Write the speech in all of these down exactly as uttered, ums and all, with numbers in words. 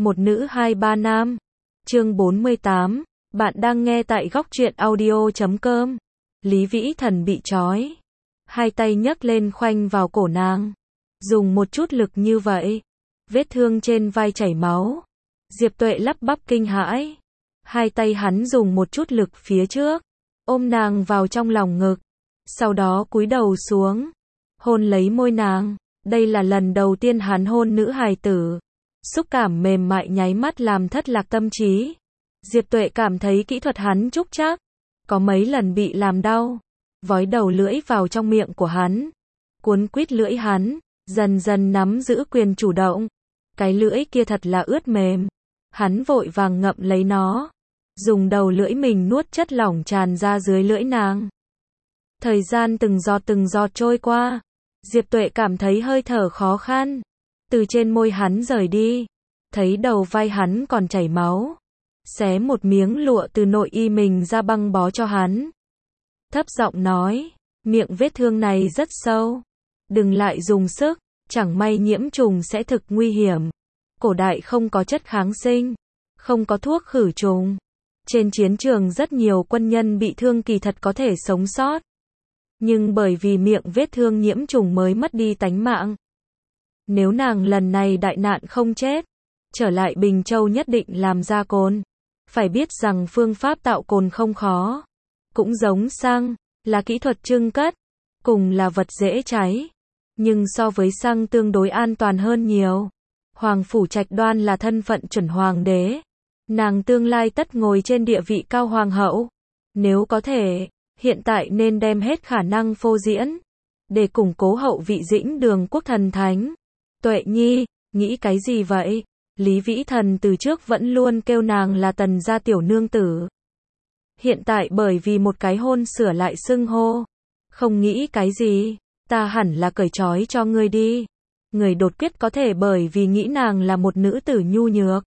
Một nữ hai ba nam. Chương bốn mươi tám. Bạn đang nghe tại góc truyện audio chấm com. Lý Vĩ Thần bị trói. Hai tay nhấc lên khoanh vào cổ nàng. Dùng một chút lực như vậy. Vết thương trên vai chảy máu. Diệp Tuệ lắp bắp kinh hãi. Hai tay hắn dùng một chút lực phía trước. Ôm nàng vào trong lòng ngực. Sau đó cúi đầu xuống. Hôn lấy môi nàng. Đây là lần đầu tiên hắn hôn nữ hài tử. Xúc cảm mềm mại nháy mắt làm thất lạc tâm trí. Diệp Tuệ cảm thấy kỹ thuật hắn trúc chắc. Có mấy lần bị làm đau. Vói đầu lưỡi vào trong miệng của hắn. Cuốn quýt lưỡi hắn. Dần dần nắm giữ quyền chủ động. Cái lưỡi kia thật là ướt mềm. Hắn vội vàng ngậm lấy nó. Dùng đầu lưỡi mình nuốt chất lỏng tràn ra dưới lưỡi nàng. Thời gian từng giọt từng giọt trôi qua. Diệp Tuệ cảm thấy hơi thở khó khăn. Từ trên môi hắn rời đi. Thấy đầu vai hắn còn chảy máu. Xé một miếng lụa từ nội y mình ra băng bó cho hắn. Thấp giọng nói. Miệng vết thương này rất sâu. Đừng lại dùng sức. Chẳng may nhiễm trùng sẽ thực nguy hiểm. Cổ đại không có chất kháng sinh. Không có thuốc khử trùng. Trên chiến trường rất nhiều quân nhân bị thương kỳ thật có thể sống sót. Nhưng bởi vì miệng vết thương nhiễm trùng mới mất đi tánh mạng. Nếu nàng lần này đại nạn không chết, trở lại Bình Châu nhất định làm ra cồn. Phải biết rằng phương pháp tạo cồn không khó. Cũng giống xăng, là kỹ thuật trưng cất, cùng là vật dễ cháy. Nhưng so với xăng tương đối an toàn hơn nhiều. Hoàng Phủ Trạch Đoan là thân phận chuẩn hoàng đế. Nàng tương lai tất ngồi trên địa vị cao hoàng hậu. Nếu có thể, hiện tại nên đem hết khả năng phô diễn. Để củng cố hậu vị Dĩnh Đường quốc thần thánh. Tuệ Nhi, nghĩ cái gì vậy? Lý Vĩ Thần từ trước vẫn luôn kêu nàng là Tần gia tiểu nương tử. Hiện tại bởi vì một cái hôn sửa lại xưng hô. Không nghĩ cái gì, ta hẳn là cởi trói cho ngươi đi. Người đột quyết có thể bởi vì nghĩ nàng là một nữ tử nhu nhược.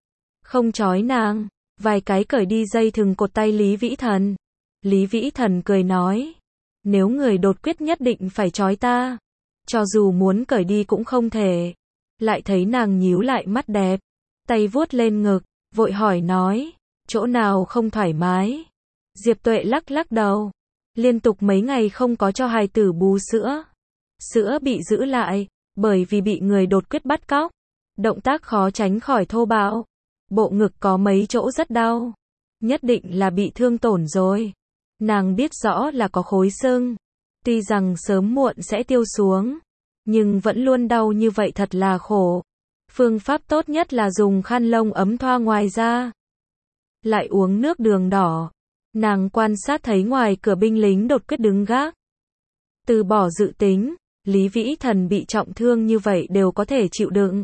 Không trói nàng, vài cái cởi đi dây thừng cột tay Lý Vĩ Thần. Lý Vĩ Thần cười nói. Nếu người đột quyết nhất định phải trói ta. Cho dù muốn cởi đi cũng không thể. Lại thấy nàng nhíu lại mắt đẹp. Tay vuốt lên ngực, vội hỏi nói. Chỗ nào không thoải mái? Diệp Tuệ lắc lắc đầu. Liên tục mấy ngày không có cho hài tử bú sữa. Sữa bị giữ lại, bởi vì bị người đột quyết bắt cóc. Động tác khó tránh khỏi thô bạo. Bộ ngực có mấy chỗ rất đau. Nhất định là bị thương tổn rồi. Nàng biết rõ là có khối sưng. Tuy rằng sớm muộn sẽ tiêu xuống. Nhưng vẫn luôn đau như vậy thật là khổ. Phương pháp tốt nhất là dùng khăn lông ấm thoa ngoài da. Lại uống nước đường đỏ. Nàng quan sát thấy ngoài cửa binh lính đột quyết đứng gác. Từ bỏ dự tính, Lý Vĩ Thần bị trọng thương như vậy đều có thể chịu đựng.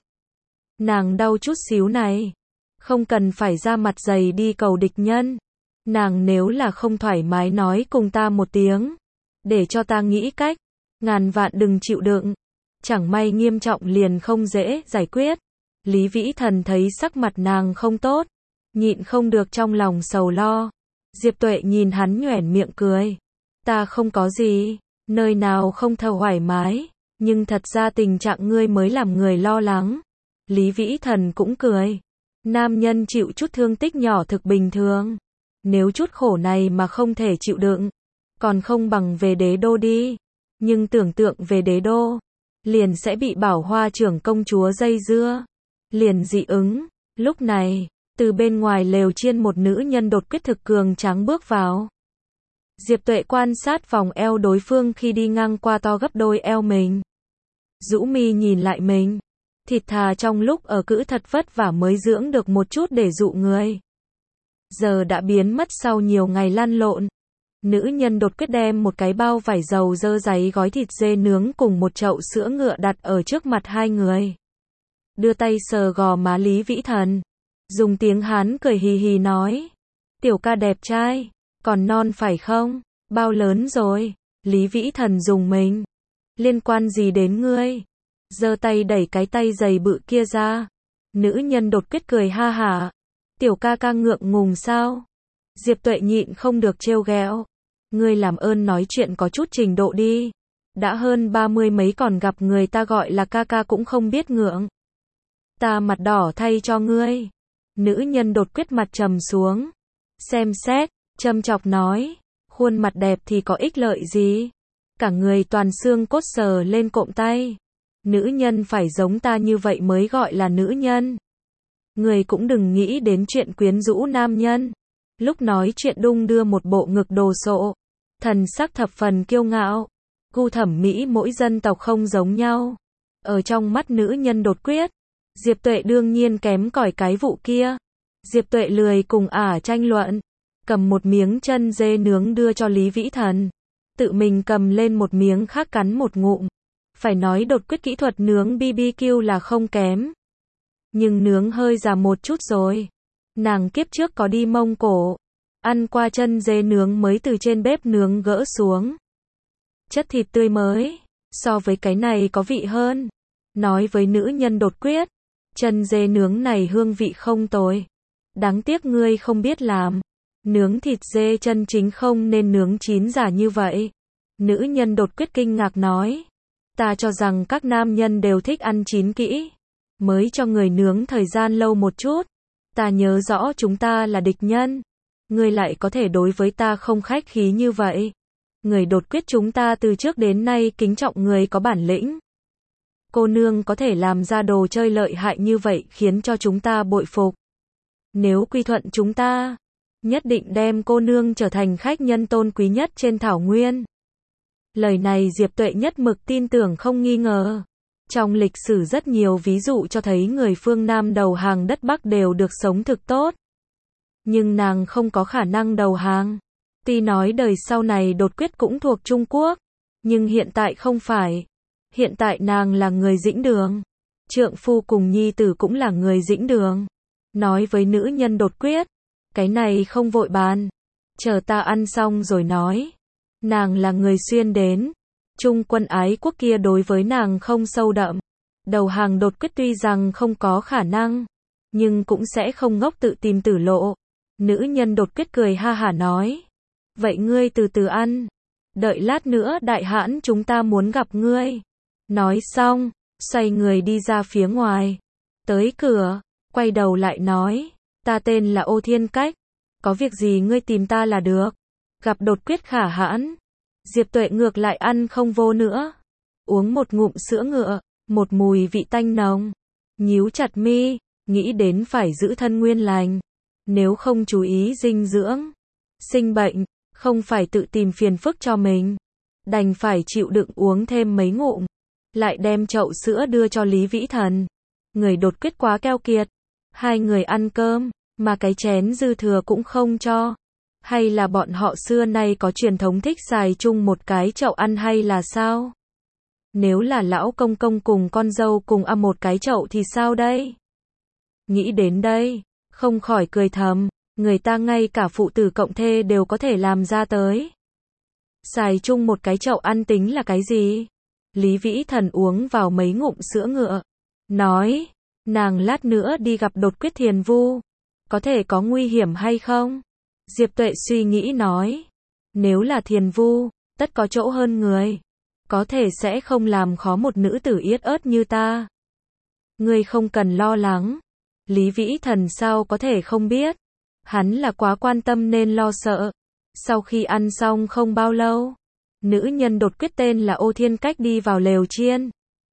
Nàng đau chút xíu này. Không cần phải ra mặt dày đi cầu địch nhân. Nàng nếu là không thoải mái nói cùng ta một tiếng. Để cho ta nghĩ cách. Ngàn vạn đừng chịu đựng. Chẳng may nghiêm trọng liền không dễ giải quyết. Lý Vĩ Thần thấy sắc mặt nàng không tốt. Nhịn không được trong lòng sầu lo. Diệp Tuệ nhìn hắn nhoẻn miệng cười. Ta không có gì. Nơi nào không thoải mái. Nhưng thật ra tình trạng ngươi mới làm người lo lắng. Lý Vĩ Thần cũng cười. Nam nhân chịu chút thương tích nhỏ thực bình thường. Nếu chút khổ này mà không thể chịu đựng. Còn không bằng về đế đô đi. Nhưng tưởng tượng về đế đô. Liền sẽ bị Bảo Hoa trưởng công chúa dây dưa. Liền dị ứng. Lúc này, từ bên ngoài lều chiên một nữ nhân đột quyết thực cường tráng bước vào. Diệp Tuệ quan sát vòng eo đối phương khi đi ngang qua to gấp đôi eo mình. Rũ mi nhìn lại mình. Thịt thà trong lúc ở cữ thật vất vả mới dưỡng được một chút để dụ người. Giờ đã biến mất sau nhiều ngày lăn lộn. Nữ nhân đột quyết đem một cái bao vải dầu dơ giấy gói thịt dê nướng cùng một chậu sữa ngựa đặt ở trước mặt hai người. Đưa tay sờ gò má Lý Vĩ Thần. Dùng tiếng Hán cười hì hì nói. Tiểu ca đẹp trai. Còn non phải không? Bao lớn rồi? Lý Vĩ Thần dùng mình. Liên quan gì đến ngươi? Giơ tay đẩy cái tay dày bự kia ra. Nữ nhân đột quyết cười ha hả. Tiểu ca ca ngượng ngùng sao? Diệp Tuệ nhịn không được trêu ghẹo. Ngươi làm ơn nói chuyện có chút trình độ đi. Đã hơn ba mươi mấy còn gặp người ta gọi là ca ca cũng không biết ngượng. Ta mặt đỏ thay cho ngươi. Nữ nhân đột quyết mặt trầm xuống. Xem xét, châm chọc nói. Khuôn mặt đẹp thì có ích lợi gì? Cả người toàn xương cốt sờ lên cộm tay. Nữ nhân phải giống ta như vậy mới gọi là nữ nhân. Người cũng đừng nghĩ đến chuyện quyến rũ nam nhân. Lúc nói chuyện đung đưa một bộ ngực đồ sộ. Thần sắc thập phần kiêu ngạo. Gu thẩm mỹ mỗi dân tộc không giống nhau. Ở trong mắt nữ nhân đột quyết, Diệp Tuệ đương nhiên kém cỏi cái vụ kia. Diệp Tuệ lười cùng ả tranh luận. Cầm một miếng chân dê nướng đưa cho Lý Vĩ Thần. Tự mình cầm lên một miếng khác cắn một ngụm. Phải nói đột quyết kỹ thuật nướng bê bê kiu là không kém. Nhưng nướng hơi già một chút rồi. Nàng kiếp trước có đi Mông Cổ. Ăn qua chân dê nướng mới từ trên bếp nướng gỡ xuống. Chất thịt tươi mới. So với cái này có vị hơn. Nói với nữ nhân đột quyết. Chân dê nướng này hương vị không tồi. Đáng tiếc ngươi không biết làm. Nướng thịt dê chân chính không nên nướng chín già như vậy. Nữ nhân đột quyết kinh ngạc nói. Ta cho rằng các nam nhân đều thích ăn chín kỹ. Mới cho người nướng thời gian lâu một chút. Ta nhớ rõ chúng ta là địch nhân. Ngươi lại có thể đối với ta không khách khí như vậy. Người đột quyết chúng ta từ trước đến nay kính trọng người có bản lĩnh. Cô nương có thể làm ra đồ chơi lợi hại như vậy khiến cho chúng ta bội phục. Nếu quy thuận chúng ta, nhất định đem cô nương trở thành khách nhân tôn quý nhất trên thảo nguyên. Lời này Diệp Tuệ nhất mực tin tưởng không nghi ngờ. Trong lịch sử rất nhiều ví dụ cho thấy người phương Nam đầu hàng đất Bắc đều được sống thực tốt. Nhưng nàng không có khả năng đầu hàng. Tuy nói đời sau này đột quyết cũng thuộc Trung Quốc, nhưng hiện tại không phải. Hiện tại nàng là người Dĩnh Đường. Trượng phu cùng nhi tử cũng là người Dĩnh Đường. Nói với nữ nhân đột quyết, cái này không vội bàn. Chờ ta ăn xong rồi nói. Nàng là người xuyên đến. Trung quân ái quốc kia đối với nàng không sâu đậm. Đầu hàng đột quyết tuy rằng không có khả năng, nhưng cũng sẽ không ngốc tự tìm tử lộ. Nữ nhân đột quyết cười ha hả nói. Vậy ngươi từ từ ăn. Đợi lát nữa đại hãn chúng ta muốn gặp ngươi. Nói xong, xoay người đi ra phía ngoài. Tới cửa, quay đầu lại nói. Ta tên là Ô Thiên Cách. Có việc gì ngươi tìm ta là được. Gặp đột quyết khả hãn. Diệp Tuệ ngược lại ăn không vô nữa. Uống một ngụm sữa ngựa, một mùi vị tanh nồng. Nhíu chặt mi, nghĩ đến phải giữ thân nguyên lành. Nếu không chú ý dinh dưỡng, sinh bệnh, không phải tự tìm phiền phức cho mình. Đành phải chịu đựng uống thêm mấy ngụm. Lại đem chậu sữa đưa cho Lý Vĩ Thần. Người đột quyết quá keo kiệt. Hai người ăn cơm, mà cái chén dư thừa cũng không cho. Hay là bọn họ xưa nay có truyền thống thích xài chung một cái chậu ăn hay là sao? Nếu là lão công công cùng con dâu cùng ăn một cái chậu thì sao đây? Nghĩ đến đây, không khỏi cười thầm, người ta ngay cả phụ tử cộng thê đều có thể làm ra tới. Xài chung một cái chậu ăn tính là cái gì? Lý Vĩ Thần uống vào mấy ngụm sữa ngựa. Nói, nàng lát nữa đi gặp đột quyết thiền vu. Có thể có nguy hiểm hay không? Diệp Tuệ suy nghĩ nói. Nếu là thiền vu, tất có chỗ hơn người. Có thể sẽ không làm khó một nữ tử yết ớt như ta. Ngươi không cần lo lắng. Lý Vĩ Thần sao có thể không biết. Hắn là quá quan tâm nên lo sợ. Sau khi ăn xong không bao lâu, nữ nhân đột quyết tên là Ô Thiên Cách đi vào lều chiên.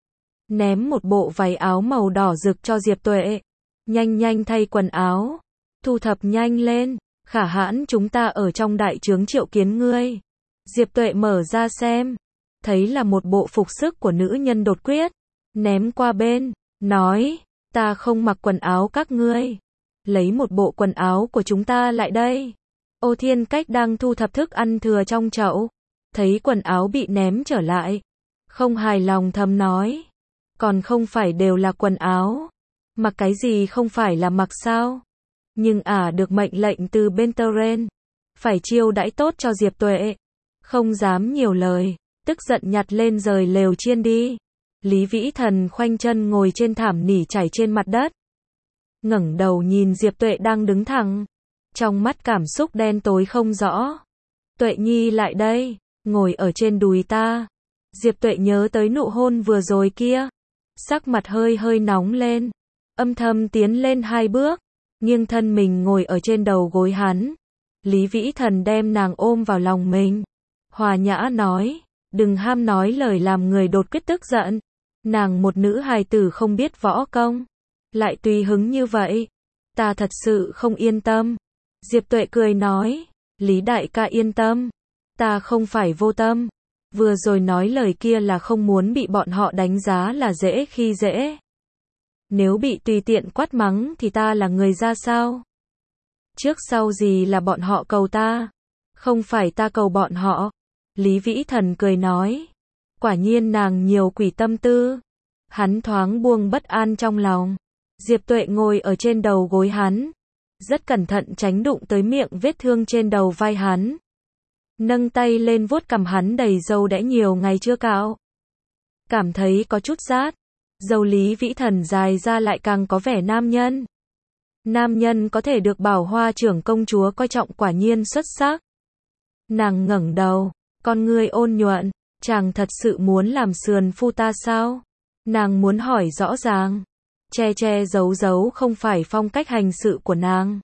Ném một bộ váy áo màu đỏ rực cho Diệp Tuệ. Nhanh nhanh thay quần áo. Thu thập nhanh lên. Khả hãn chúng ta ở trong đại trướng triệu kiến ngươi. Diệp Tuệ mở ra xem. Thấy là một bộ phục sức của nữ nhân đột quyết. Ném qua bên. Nói. Ta không mặc quần áo các ngươi. Lấy một bộ quần áo của chúng ta lại đây. Ô Thiên Cách đang thu thập thức ăn thừa trong chậu. Thấy quần áo bị ném trở lại. Không hài lòng thầm nói. Còn không phải đều là quần áo. Mặc cái gì không phải là mặc sao? Nhưng ả à được mệnh lệnh từ bên Teren. Phải chiêu đãi tốt cho Diệp Tuệ. Không dám nhiều lời. Tức giận nhặt lên rời lều chiên đi. Lý Vĩ Thần khoanh chân ngồi trên thảm nỉ trải trên mặt đất. Ngẩng đầu nhìn Diệp Tuệ đang đứng thẳng. Trong mắt cảm xúc đen tối không rõ. Tuệ Nhi lại đây. Ngồi ở trên đùi ta. Diệp Tuệ nhớ tới nụ hôn vừa rồi kia. Sắc mặt hơi hơi nóng lên. âm thầm tiến lên hai bước, nghiêng thân mình ngồi ở trên đầu gối hắn. Lý Vĩ Thần đem nàng ôm vào lòng mình. Hòa nhã nói, đừng ham nói lời làm người đột quyết tức giận. Nàng một nữ hài tử không biết võ công, lại tùy hứng như vậy. Ta thật sự không yên tâm. Diệp Tuệ cười nói, Lý đại ca yên tâm. Ta không phải vô tâm. Vừa rồi nói lời kia là không muốn bị bọn họ đánh giá là dễ khi dễ. Nếu bị tùy tiện quát mắng thì ta là người ra sao? Trước sau gì là bọn họ cầu ta, không phải ta cầu bọn họ. Lý Vĩ Thần cười nói, quả nhiên nàng nhiều quỷ tâm tư. Hắn thoáng buông bất an trong lòng. Diệp Tuệ ngồi ở trên đầu gối hắn, rất cẩn thận tránh đụng tới miệng vết thương trên đầu vai hắn. Nâng tay lên vuốt cằm hắn đầy râu đã nhiều ngày chưa cạo. Cảm thấy có chút rát. Râu Lý Vĩ Thần dài ra lại càng có vẻ nam nhân. Nam nhân có thể được Bảo Hoa trưởng công chúa coi trọng quả nhiên xuất sắc. Nàng ngẩng đầu, con ngươi ôn nhuận, chàng thật sự muốn làm sườn phu ta sao? Nàng muốn hỏi rõ ràng. Che che giấu giấu không phải phong cách hành sự của nàng.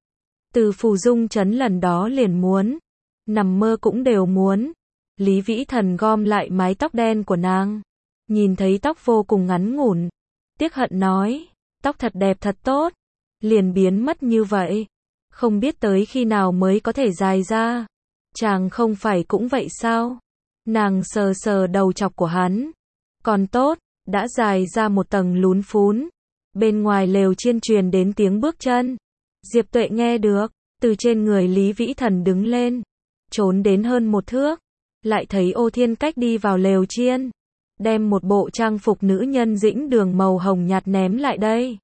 Từ Phù Dung trấn lần đó liền muốn, nằm mơ cũng đều muốn. Lý Vĩ Thần gom lại mái tóc đen của nàng, nhìn thấy tóc vô cùng ngắn ngủn, tiếc hận nói, tóc thật đẹp thật tốt, liền biến mất như vậy, không biết tới khi nào mới có thể dài ra. Chàng không phải cũng vậy sao? Nàng sờ sờ đầu chọc của hắn, còn tốt, đã dài ra một tầng lún phún. Bên ngoài lều chiên truyền đến tiếng bước chân. Diệp Tuệ nghe được, từ trên người Lý Vĩ Thần đứng lên, trốn đến hơn một thước, lại thấy Ô Thiên Cách đi vào lều chiên, đem một bộ trang phục nữ nhân dĩnh đường màu hồng nhạt ném lại đây.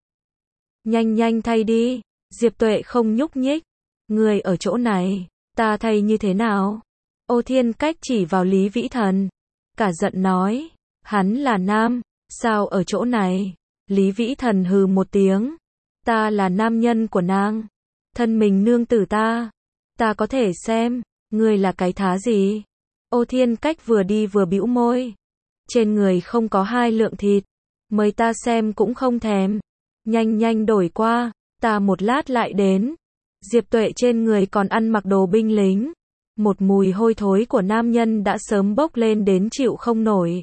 Nhanh nhanh thay đi. Diệp Tuệ không nhúc nhích. Người ở chỗ này, ta thay như thế nào? Ô Thiên Cách chỉ vào Lý Vĩ Thần, cả giận nói, hắn là nam, sao ở chỗ này? Lý Vĩ Thần hừ một tiếng, ta là nam nhân của nàng, thân mình nương tử ta, ta có thể xem, ngươi là cái thá gì? Ô Thiên Cách vừa đi vừa bĩu môi, trên người không có hai lượng thịt, mời ta xem cũng không thèm, nhanh nhanh đổi qua, ta một lát lại đến. Diệp Tuệ trên người còn ăn mặc đồ binh lính, một mùi hôi thối của nam nhân đã sớm bốc lên đến chịu không nổi.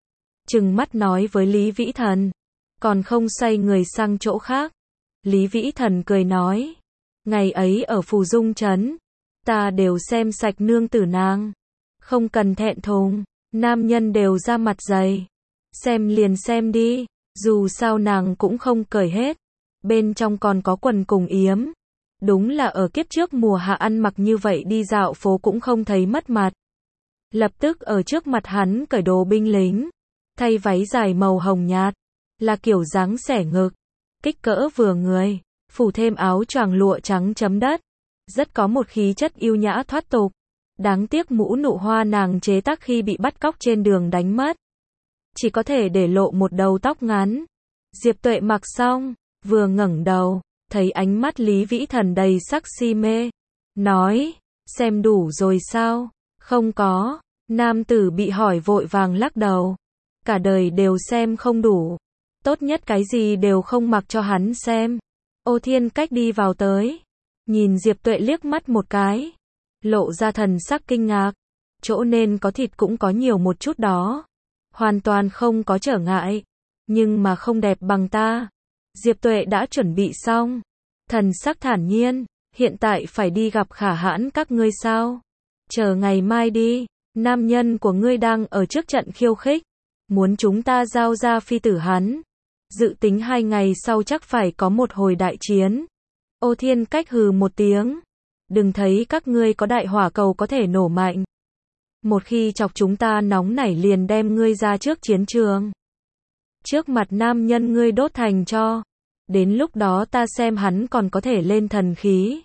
Trừng mắt nói với Lý Vĩ Thần, còn không xoay người sang chỗ khác. Lý Vĩ Thần cười nói, ngày ấy ở Phù Dung trấn, ta đều xem sạch nương tử nàng, không cần thẹn thùng, nam nhân đều ra mặt dày, xem liền xem đi, dù sao nàng cũng không cởi hết, bên trong còn có quần cùng yếm, đúng là ở kiếp trước mùa hạ ăn mặc như vậy đi dạo phố cũng không thấy mất mặt. Lập tức ở trước mặt hắn cởi đồ binh lính, thay váy dài màu hồng nhạt, là kiểu dáng xẻ ngực, kích cỡ vừa người, phủ thêm áo choàng lụa trắng chấm đất, rất có một khí chất yêu nhã thoát tục. Đáng tiếc mũ nụ hoa nàng chế tác khi bị bắt cóc trên đường đánh mất, chỉ có thể để lộ một đầu tóc ngắn. Diệp Tuệ mặc xong, vừa ngẩng đầu, thấy ánh mắt Lý Vĩ Thần đầy sắc si mê, nói, xem đủ rồi sao? Không có. Nam tử bị hỏi vội vàng lắc đầu, cả đời đều xem không đủ, tốt nhất cái gì đều không mặc cho hắn xem. Ô Thiên Cách đi vào tới, nhìn Diệp Tuệ liếc mắt một cái, lộ ra thần sắc kinh ngạc, chỗ nên có thịt cũng có nhiều một chút đó, hoàn toàn không có trở ngại, nhưng mà không đẹp bằng ta. Diệp Tuệ đã chuẩn bị xong, thần sắc thản nhiên, hiện tại phải đi gặp Khả Hãn các ngươi sao? Chờ ngày mai đi, nam nhân của ngươi đang ở trước trận khiêu khích, muốn chúng ta giao ra phi tử hắn, dự tính hai ngày sau chắc phải có một hồi đại chiến. Ô Thiên Cách hừ một tiếng, đừng thấy các ngươi có đại hỏa cầu có thể nổ mạnh, một khi chọc chúng ta nóng nảy liền đem ngươi ra trước chiến trường, trước mặt nam nhân ngươi đốt thành tro, đến lúc đó ta xem hắn còn có thể lên thần khí.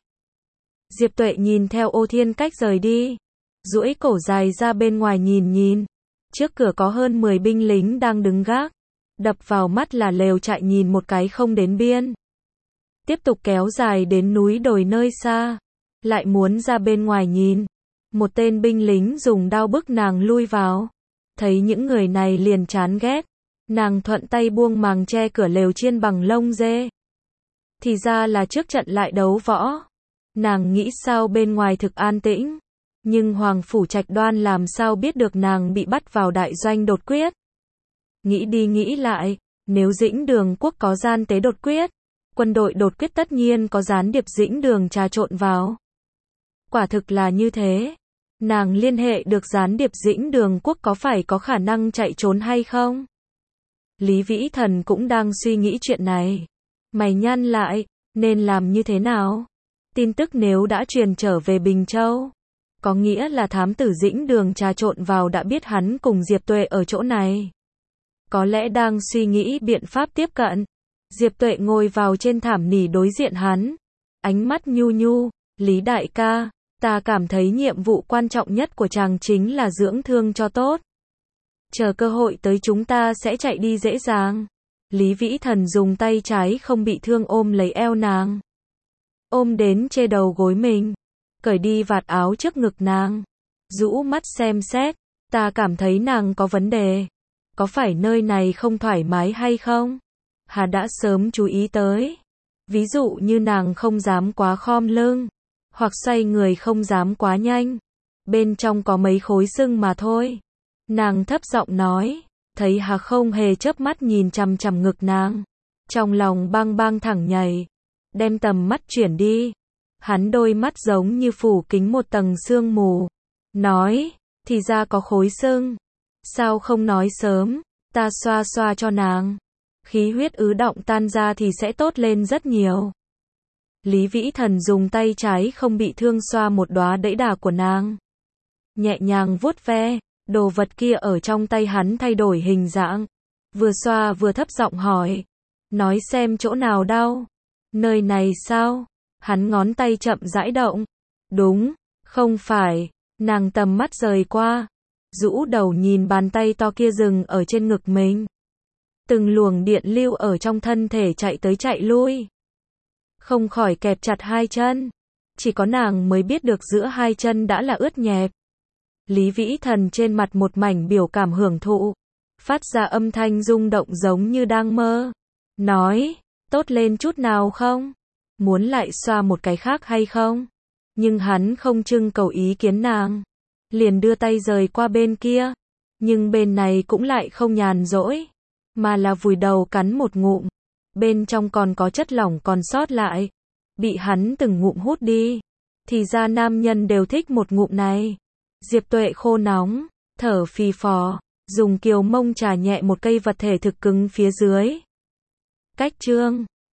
Diệp Tuệ nhìn theo Ô Thiên Cách rời đi, duỗi cổ dài ra bên ngoài nhìn nhìn, trước cửa có hơn mười binh lính đang đứng gác, đập vào mắt là lều trại nhìn một cái không đến biên, tiếp tục kéo dài đến núi đồi nơi xa, lại muốn ra bên ngoài nhìn, một tên binh lính dùng đao bức nàng lui vào, thấy những người này liền chán ghét, Nàng thuận tay buông màng che cửa lều chiên bằng lông dê. Thì ra là trước trận lại đấu võ. Nàng nghĩ sao bên ngoài thực an tĩnh. Nhưng Hoàng Phủ Trạch Đoan làm sao biết được nàng bị bắt vào đại doanh đột quyết. Nghĩ đi nghĩ lại, nếu Dĩnh Đường quốc có gian tế đột quyết, quân đội đột quyết tất nhiên có gián điệp Dĩnh Đường trà trộn vào. Quả thực là như thế. Nàng liên hệ được gián điệp Dĩnh Đường quốc có phải có khả năng chạy trốn hay không? Lý Vĩ Thần cũng đang suy nghĩ chuyện này. Mày nhăn lại, nên làm như thế nào? Tin tức nếu đã truyền trở về Bình Châu, có nghĩa là thám tử Dĩnh Đường trà trộn vào đã biết hắn cùng Diệp Tuệ ở chỗ này. Có lẽ đang suy nghĩ biện pháp tiếp cận. Diệp Tuệ ngồi vào trên thảm nỉ đối diện hắn. Ánh mắt nhu nhu, Lý đại ca, ta cảm thấy nhiệm vụ quan trọng nhất của chàng chính là dưỡng thương cho tốt. Chờ cơ hội tới chúng ta sẽ chạy đi dễ dàng. Lý Vĩ Thần dùng tay trái không bị thương ôm lấy eo nàng. Ôm đến trên đầu gối mình. Cởi đi vạt áo trước ngực nàng. Rũ mắt xem xét. Ta cảm thấy nàng có vấn đề. Có phải nơi này không thoải mái hay không? Hà đã sớm chú ý tới. Ví dụ như nàng không dám quá khom lưng. Hoặc xoay người không dám quá nhanh. Bên trong có mấy khối sưng mà thôi. Nàng thấp giọng nói. Thấy Hà không hề chớp mắt nhìn chằm chằm ngực nàng. Trong lòng bang bang thẳng nhảy. Đem tầm mắt chuyển đi. Hắn đôi mắt giống như phủ kính một tầng sương mù. Nói. Thì ra có khối sưng. Sao không nói sớm. Ta xoa xoa cho nàng. Khí huyết ứ động tan ra thì sẽ tốt lên rất nhiều. Lý Vĩ Thần dùng tay trái không bị thương xoa một đóa đẫy đà của nàng. Nhẹ nhàng vuốt ve. Đồ vật kia ở trong tay hắn thay đổi hình dạng. Vừa xoa vừa thấp giọng hỏi. Nói xem chỗ nào đau. Nơi này sao? Hắn ngón tay chậm rãi động. Đúng, không phải. Nàng tầm mắt rời qua. Rũ đầu nhìn bàn tay to kia dừng ở trên ngực mình. Từng luồng điện lưu ở trong thân thể chạy tới chạy lui. Không khỏi kẹp chặt hai chân. Chỉ có nàng mới biết được giữa hai chân đã là ướt nhẹp. Lý Vĩ Thần trên mặt một mảnh biểu cảm hưởng thụ. Phát ra âm thanh rung động giống như đang mơ. Nói, tốt lên chút nào không? Muốn lại xoa một cái khác hay không? Nhưng hắn không trưng cầu ý kiến nàng. Liền đưa tay rời qua bên kia. Nhưng bên này cũng lại không nhàn rỗi. Mà là vùi đầu cắn một ngụm. Bên trong còn có chất lỏng còn sót lại. Bị hắn từng ngụm hút đi. Thì ra nam nhân đều thích một ngụm này. Diệp Tuệ khô nóng, thở phì phò, dùng kiều mông trà nhẹ một cây vật thể thực cứng phía dưới. Cách chương